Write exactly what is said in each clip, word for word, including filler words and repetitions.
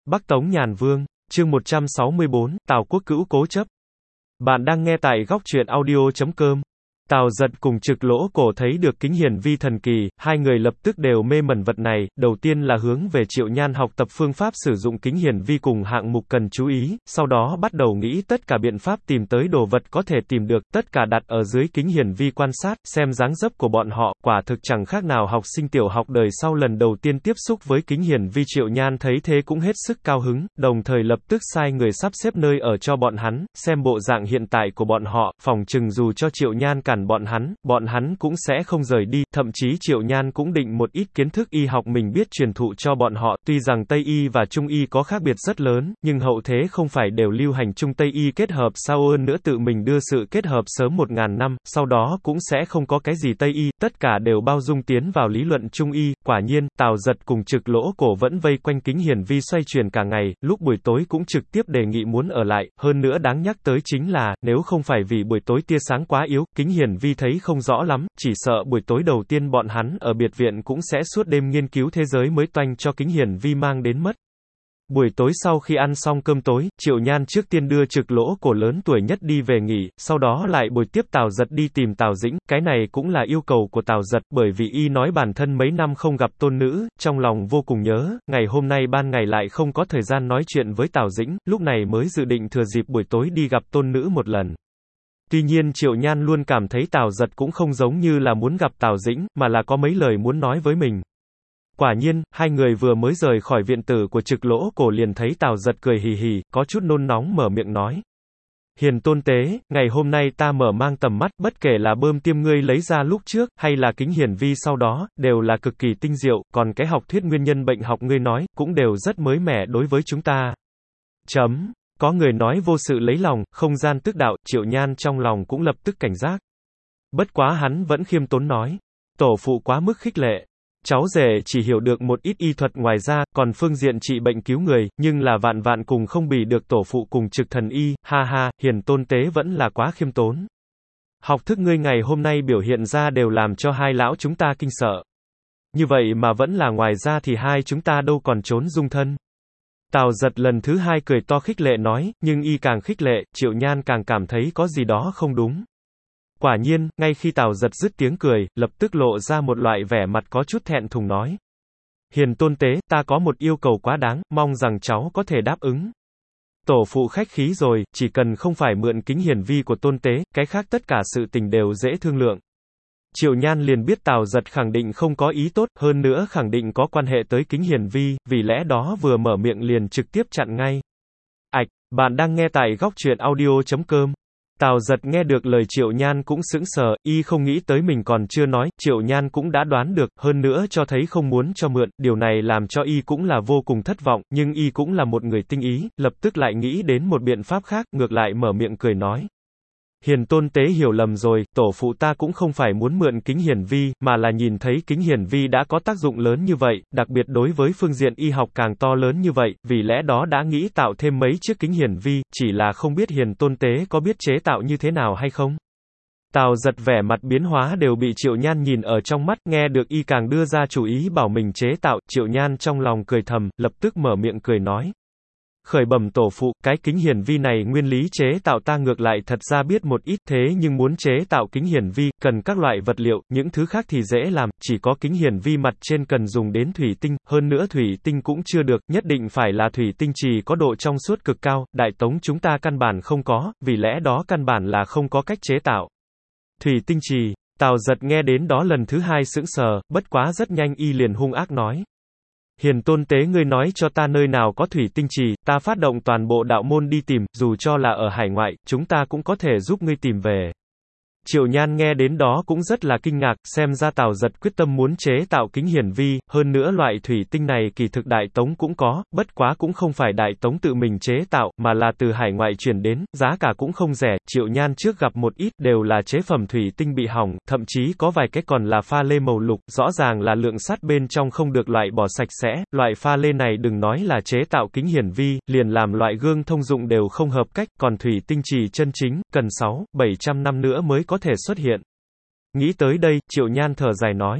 Bắc Tống Nhàn Vương, chương một trăm sáu mươi bốn, Tào Quốc Cữu cố chấp. Bạn đang nghe tại góc truyện audio chấm com. Tào Giật cùng Trực Lỗ Cổ thấy được kính hiển vi thần kỳ, hai người lập tức đều mê mẩn vật này, đầu tiên là hướng về Triệu Nhan học tập phương pháp sử dụng kính hiển vi cùng hạng mục cần chú ý, sau đó bắt đầu nghĩ tất cả biện pháp tìm tới đồ vật có thể tìm được, tất cả đặt ở dưới kính hiển vi quan sát, xem dáng dấp của bọn họ, quả thực chẳng khác nào học sinh tiểu học đời sau lần đầu tiên tiếp xúc với kính hiển vi. Triệu Nhan thấy thế cũng hết sức cao hứng, đồng thời lập tức sai người sắp xếp nơi ở cho bọn hắn, xem bộ dạng hiện tại của bọn họ, phòng chừng dù cho Triệu Nhan cản bọn hắn, bọn hắn cũng sẽ không rời đi, thậm chí Triệu Nhan cũng định một ít kiến thức y học mình biết truyền thụ cho bọn họ, tuy rằng Tây y và Trung y có khác biệt rất lớn, nhưng hậu thế không phải đều lưu hành Trung Tây y kết hợp sao hơn nữa tự mình đưa sự kết hợp sớm một ngàn năm, sau đó cũng sẽ không có cái gì Tây y, tất cả đều bao dung tiến vào lý luận Trung y. Quả nhiên, Tào Giật cùng Trực Lỗ Cổ vẫn vây quanh kính hiển vi xoay chuyển cả ngày, lúc buổi tối cũng trực tiếp đề nghị muốn ở lại, hơn nữa đáng nhắc tới chính là, nếu không phải vì buổi tối tia sáng quá yếu, kính hiển vi thấy không rõ lắm, chỉ sợ buổi tối đầu tiên bọn hắn ở biệt viện cũng sẽ suốt đêm nghiên cứu thế giới mới toanh cho kính hiển vi mang đến mất. Buổi tối sau khi ăn xong cơm tối, Triệu Nhan trước tiên đưa Trực Lỗ Cổ lớn tuổi nhất đi về nghỉ, sau đó lại bồi tiếp Tào Giật đi tìm Tào Dĩnh, cái này cũng là yêu cầu của Tào Giật, bởi vì y nói bản thân mấy năm không gặp tôn nữ, trong lòng vô cùng nhớ, ngày hôm nay ban ngày lại không có thời gian nói chuyện với Tào Dĩnh, lúc này mới dự định thừa dịp buổi tối đi gặp tôn nữ một lần. Tuy nhiên Triệu Nhan luôn cảm thấy Tào Giật cũng không giống như là muốn gặp Tào Dĩnh, mà là có mấy lời muốn nói với mình. Quả nhiên, hai người vừa mới rời khỏi viện tử của Trực Lỗ Cổ liền thấy Tào Giật cười hì hì, có chút nôn nóng mở miệng nói. Hiền tôn tế, ngày hôm nay ta mở mang tầm mắt, bất kể là bơm tiêm ngươi lấy ra lúc trước, hay là kính hiển vi sau đó, đều là cực kỳ tinh diệu, còn cái học thuyết nguyên nhân bệnh học ngươi nói, cũng đều rất mới mẻ đối với chúng ta. Chấm. Có người nói vô sự lấy lòng, không gian tức đạo, Triệu Nhan trong lòng cũng lập tức cảnh giác. Bất quá hắn vẫn khiêm tốn nói. Tổ phụ quá mức khích lệ. Cháu rể chỉ hiểu được một ít y thuật ngoài ra, còn phương diện trị bệnh cứu người, nhưng là vạn vạn cùng không bì được tổ phụ cùng Trực thần y, ha ha, hiền tôn tế vẫn là quá khiêm tốn. Học thức ngươi ngày hôm nay biểu hiện ra đều làm cho hai lão chúng ta kinh sợ. Như vậy mà vẫn là ngoài ra thì hai chúng ta đâu còn trốn dung thân. Tào Giật lần thứ hai cười to khích lệ nói, nhưng y càng khích lệ, Triệu Nhan càng cảm thấy có gì đó không đúng. Quả nhiên, ngay khi Tào Giật dứt tiếng cười, lập tức lộ ra một loại vẻ mặt có chút thẹn thùng nói. Hiền tôn tế, ta có một yêu cầu quá đáng, mong rằng cháu có thể đáp ứng. Tổ phụ khách khí rồi, chỉ cần không phải mượn kính hiển vi của tôn tế, cái khác tất cả sự tình đều dễ thương lượng. Triệu Nhan liền biết Tào Giật khẳng định không có ý tốt, hơn nữa khẳng định có quan hệ tới kính hiển vi, vì lẽ đó vừa mở miệng liền trực tiếp chặn ngay. Ảch, bạn đang nghe tại góc truyện audio chấm com. Tào Giật nghe được lời Triệu Nhan cũng sững sờ, y không nghĩ tới mình còn chưa nói, Triệu Nhan cũng đã đoán được, hơn nữa cho thấy không muốn cho mượn, điều này làm cho y cũng là vô cùng thất vọng, nhưng y cũng là một người tinh ý, lập tức lại nghĩ đến một biện pháp khác, ngược lại mở miệng cười nói. Hiền tôn tế hiểu lầm rồi, tổ phụ ta cũng không phải muốn mượn kính hiển vi, mà là nhìn thấy kính hiển vi đã có tác dụng lớn như vậy, đặc biệt đối với phương diện y học càng to lớn như vậy, vì lẽ đó đã nghĩ tạo thêm mấy chiếc kính hiển vi, chỉ là không biết hiền tôn tế có biết chế tạo như thế nào hay không. Tào Giật vẻ mặt biến hóa đều bị Triệu Nhan nhìn ở trong mắt, nghe được y càng đưa ra chủ ý bảo mình chế tạo, Triệu Nhan trong lòng cười thầm, lập tức mở miệng cười nói. Khởi bẩm tổ phụ, cái kính hiển vi này nguyên lý chế tạo ta ngược lại thật ra biết một ít, thế nhưng muốn chế tạo kính hiển vi, cần các loại vật liệu, những thứ khác thì dễ làm, chỉ có kính hiển vi mặt trên cần dùng đến thủy tinh, hơn nữa thủy tinh cũng chưa được, nhất định phải là thủy tinh trì có độ trong suốt cực cao, Đại Tống chúng ta căn bản không có, vì lẽ đó căn bản là không có cách chế tạo. Thủy tinh trì, Tào Giật nghe đến đó lần thứ hai sững sờ, bất quá rất nhanh y liền hung ác nói. Hiền tôn tế ngươi nói cho ta nơi nào có thủy tinh trì, ta phát động toàn bộ đạo môn đi tìm, dù cho là ở hải ngoại, chúng ta cũng có thể giúp ngươi tìm về. Triệu Nhan nghe đến đó cũng rất là kinh ngạc, xem ra Tào Giật quyết tâm muốn chế tạo kính hiển vi, hơn nữa loại thủy tinh này kỳ thực Đại Tống cũng có, bất quá cũng không phải Đại Tống tự mình chế tạo, mà là từ hải ngoại chuyển đến, giá cả cũng không rẻ, Triệu Nhan trước gặp một ít đều là chế phẩm thủy tinh bị hỏng, thậm chí có vài cái còn là pha lê màu lục, rõ ràng là lượng sắt bên trong không được loại bỏ sạch sẽ, loại pha lê này đừng nói là chế tạo kính hiển vi, liền làm loại gương thông dụng đều không hợp cách, còn thủy tinh trì chân chính, cần sáu, bảy trăm năm nữa mới có thể xuất hiện. Nghĩ tới đây, Triệu Nhan thở dài nói.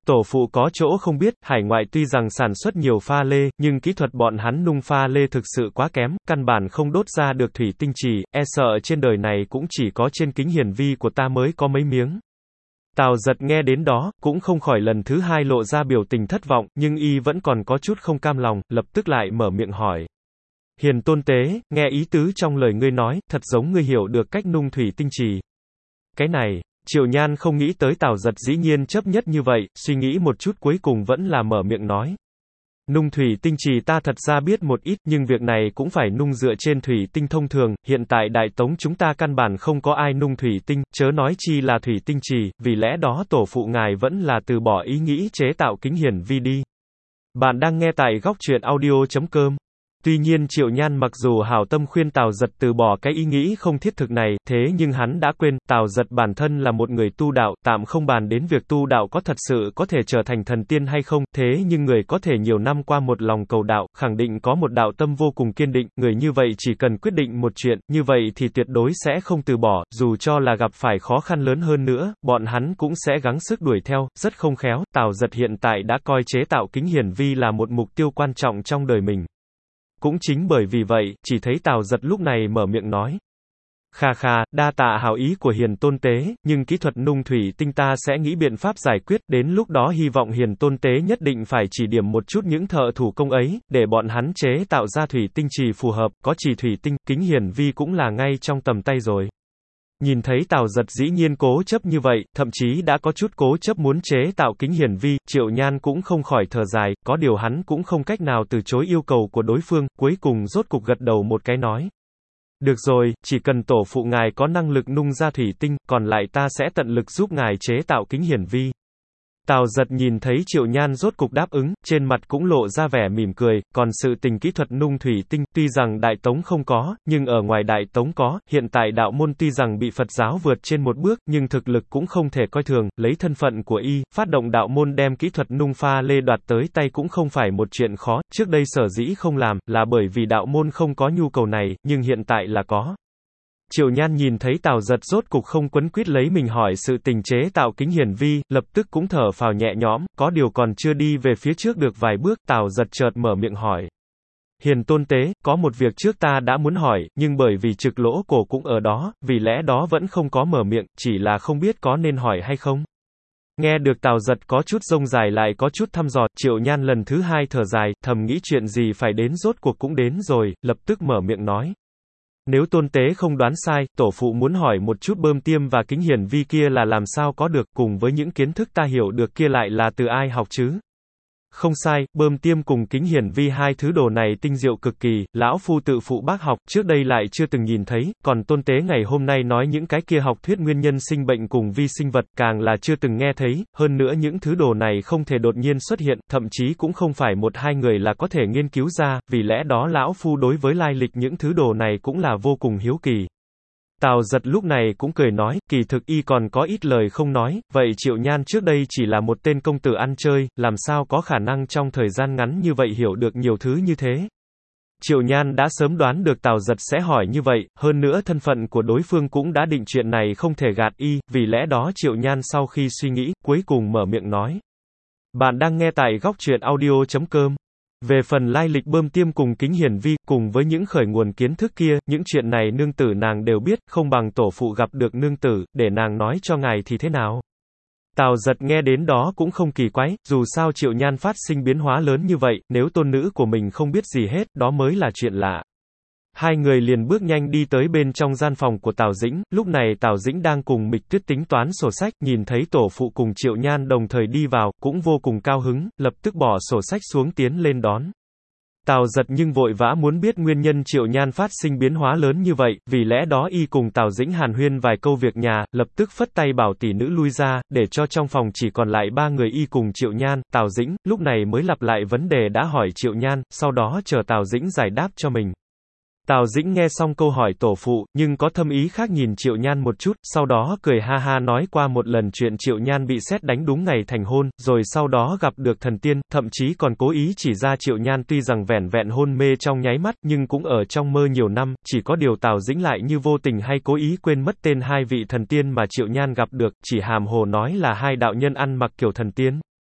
Tổ phụ có chỗ không biết, hải ngoại tuy rằng sản xuất nhiều pha lê, nhưng kỹ thuật bọn hắn nung pha lê thực sự quá kém, căn bản không đốt ra được thủy tinh trì, e sợ trên đời này cũng chỉ có trên kính hiển vi của ta mới có mấy miếng. Tào Giật nghe đến đó, cũng không khỏi lần thứ hai lộ ra biểu tình thất vọng, nhưng y vẫn còn có chút không cam lòng, lập tức lại mở miệng hỏi. Hiền tôn tế, nghe ý tứ trong lời ngươi nói, thật giống ngươi hiểu được cách nung thủy tinh trì. Cái này, Triệu Nhan không nghĩ tới Tào Giật dĩ nhiên chấp nhất như vậy, suy nghĩ một chút cuối cùng vẫn là mở miệng nói. Nung thủy tinh trì ta thật ra biết một ít, nhưng việc này cũng phải nung dựa trên thủy tinh thông thường, hiện tại Đại Tống chúng ta căn bản không có ai nung thủy tinh, chớ nói chi là thủy tinh trì, vì lẽ đó tổ phụ ngài vẫn là từ bỏ ý nghĩ chế tạo kính hiển vi đi. Bạn đang nghe tại góc truyện audio chấm com. Tuy nhiên Triệu Nhan mặc dù hảo tâm khuyên Tào Giật từ bỏ cái ý nghĩ không thiết thực này, thế nhưng hắn đã quên, Tào Giật bản thân là một người tu đạo, tạm không bàn đến việc tu đạo có thật sự có thể trở thành thần tiên hay không, thế nhưng người có thể nhiều năm qua một lòng cầu đạo, khẳng định có một đạo tâm vô cùng kiên định, người như vậy chỉ cần quyết định một chuyện, như vậy thì tuyệt đối sẽ không từ bỏ, dù cho là gặp phải khó khăn lớn hơn nữa, bọn hắn cũng sẽ gắng sức đuổi theo, rất không khéo, Tào Giật hiện tại đã coi chế tạo kính hiển vi là một mục tiêu quan trọng trong đời mình. Cũng chính bởi vì vậy, chỉ thấy Tào Giật lúc này mở miệng nói. Kha kha, đa tạ hảo ý của Hiền tôn tế, nhưng kỹ thuật nung thủy tinh ta sẽ nghĩ biện pháp giải quyết, đến lúc đó hy vọng Hiền tôn tế nhất định phải chỉ điểm một chút những thợ thủ công ấy, để bọn hắn chế tạo ra thủy tinh trì phù hợp, có chỉ thủy tinh, kính hiển vi cũng là ngay trong tầm tay rồi. Nhìn thấy Tào Giật dĩ nhiên cố chấp như vậy, thậm chí đã có chút cố chấp muốn chế tạo kính hiển vi, Triệu Nhan cũng không khỏi thở dài, có điều hắn cũng không cách nào từ chối yêu cầu của đối phương, cuối cùng rốt cục gật đầu một cái nói. Được rồi, chỉ cần tổ phụ ngài có năng lực nung ra thủy tinh, còn lại ta sẽ tận lực giúp ngài chế tạo kính hiển vi. Tào Giật nhìn thấy Triệu Nhan rốt cục đáp ứng, trên mặt cũng lộ ra vẻ mỉm cười, còn sự tình kỹ thuật nung thủy tinh, tuy rằng Đại Tống không có, nhưng ở ngoài Đại Tống có, hiện tại đạo môn tuy rằng bị Phật giáo vượt trên một bước, nhưng thực lực cũng không thể coi thường, lấy thân phận của y, phát động đạo môn đem kỹ thuật nung pha lê đoạt tới tay cũng không phải một chuyện khó, trước đây sở dĩ không làm, là bởi vì đạo môn không có nhu cầu này, nhưng hiện tại là có. Triệu Nhan nhìn thấy Tào Giật rốt cục không quấn quýt lấy mình hỏi sự tình chế tạo kính hiển vi, lập tức cũng thở phào nhẹ nhõm, có điều còn chưa đi về phía trước được vài bước, Tào Giật chợt mở miệng hỏi. Hiền tôn tế, có một việc trước ta đã muốn hỏi, nhưng bởi vì Trực Lỗ Cổ cũng ở đó, vì lẽ đó vẫn không có mở miệng, chỉ là không biết có nên hỏi hay không. Nghe được Tào Giật có chút rông dài lại có chút thăm dò, Triệu Nhan lần thứ hai thở dài, thầm nghĩ chuyện gì phải đến rốt cuộc cũng đến rồi, lập tức mở miệng nói. Nếu tôn tế không đoán sai, tổ phụ muốn hỏi một chút bơm tiêm và kính hiển vi kia là làm sao có được, cùng với những kiến thức ta hiểu được kia lại là từ ai học chứ? Không sai, bơm tiêm cùng kính hiển vi hai thứ đồ này tinh diệu cực kỳ, lão phu tự phụ bác học, trước đây lại chưa từng nhìn thấy, còn tôn tế ngày hôm nay nói những cái kia học thuyết nguyên nhân sinh bệnh cùng vi sinh vật, càng là chưa từng nghe thấy, hơn nữa những thứ đồ này không thể đột nhiên xuất hiện, thậm chí cũng không phải một hai người là có thể nghiên cứu ra, vì lẽ đó lão phu đối với lai lịch những thứ đồ này cũng là vô cùng hiếu kỳ. Tào Giật lúc này cũng cười nói, kỳ thực y còn có ít lời không nói, vậy Triệu Nhan trước đây chỉ là một tên công tử ăn chơi, làm sao có khả năng trong thời gian ngắn như vậy hiểu được nhiều thứ như thế. Triệu Nhan đã sớm đoán được Tào Giật sẽ hỏi như vậy, hơn nữa thân phận của đối phương cũng đã định chuyện này không thể gạt y, vì lẽ đó Triệu Nhan sau khi suy nghĩ, cuối cùng mở miệng nói. Bạn đang nghe tại góc truyện audio chấm com. Về phần lai lịch bơm tiêm cùng kính hiển vi, cùng với những khởi nguồn kiến thức kia, những chuyện này nương tử nàng đều biết, không bằng tổ phụ gặp được nương tử, để nàng nói cho ngài thì thế nào. Tào Giật nghe đến đó cũng không kỳ quái, dù sao Triệu Nhan phát sinh biến hóa lớn như vậy, nếu tôn nữ của mình không biết gì hết, đó mới là chuyện lạ. Hai người liền bước nhanh đi tới bên trong gian phòng của Tào Dĩnh, lúc này Tào Dĩnh đang cùng Mịch Tuyết tính toán sổ sách, nhìn thấy tổ phụ cùng Triệu Nhan đồng thời đi vào, cũng vô cùng cao hứng, lập tức bỏ sổ sách xuống tiến lên đón. Tào Giật nhưng vội vã muốn biết nguyên nhân Triệu Nhan phát sinh biến hóa lớn như vậy, vì lẽ đó y cùng Tào Dĩnh hàn huyên vài câu việc nhà, lập tức phất tay bảo tỷ nữ lui ra, để cho trong phòng chỉ còn lại ba người y cùng Triệu Nhan, Tào Dĩnh, lúc này mới lặp lại vấn đề đã hỏi Triệu Nhan, sau đó chờ Tào Dĩnh giải đáp cho mình. Tào Dĩnh nghe xong câu hỏi tổ phụ, nhưng có thâm ý khác nhìn Triệu Nhan một chút, sau đó cười ha ha nói qua một lần chuyện Triệu Nhan bị sét đánh đúng ngày thành hôn, rồi sau đó gặp được thần tiên, thậm chí còn cố ý chỉ ra Triệu Nhan tuy rằng vẻn vẹn hôn mê trong nháy mắt, nhưng cũng ở trong mơ nhiều năm, chỉ có điều Tào Dĩnh lại như vô tình hay cố ý quên mất tên hai vị thần tiên mà Triệu Nhan gặp được, chỉ hàm hồ nói là hai đạo nhân ăn mặc kiểu thần tiên.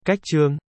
Cách chương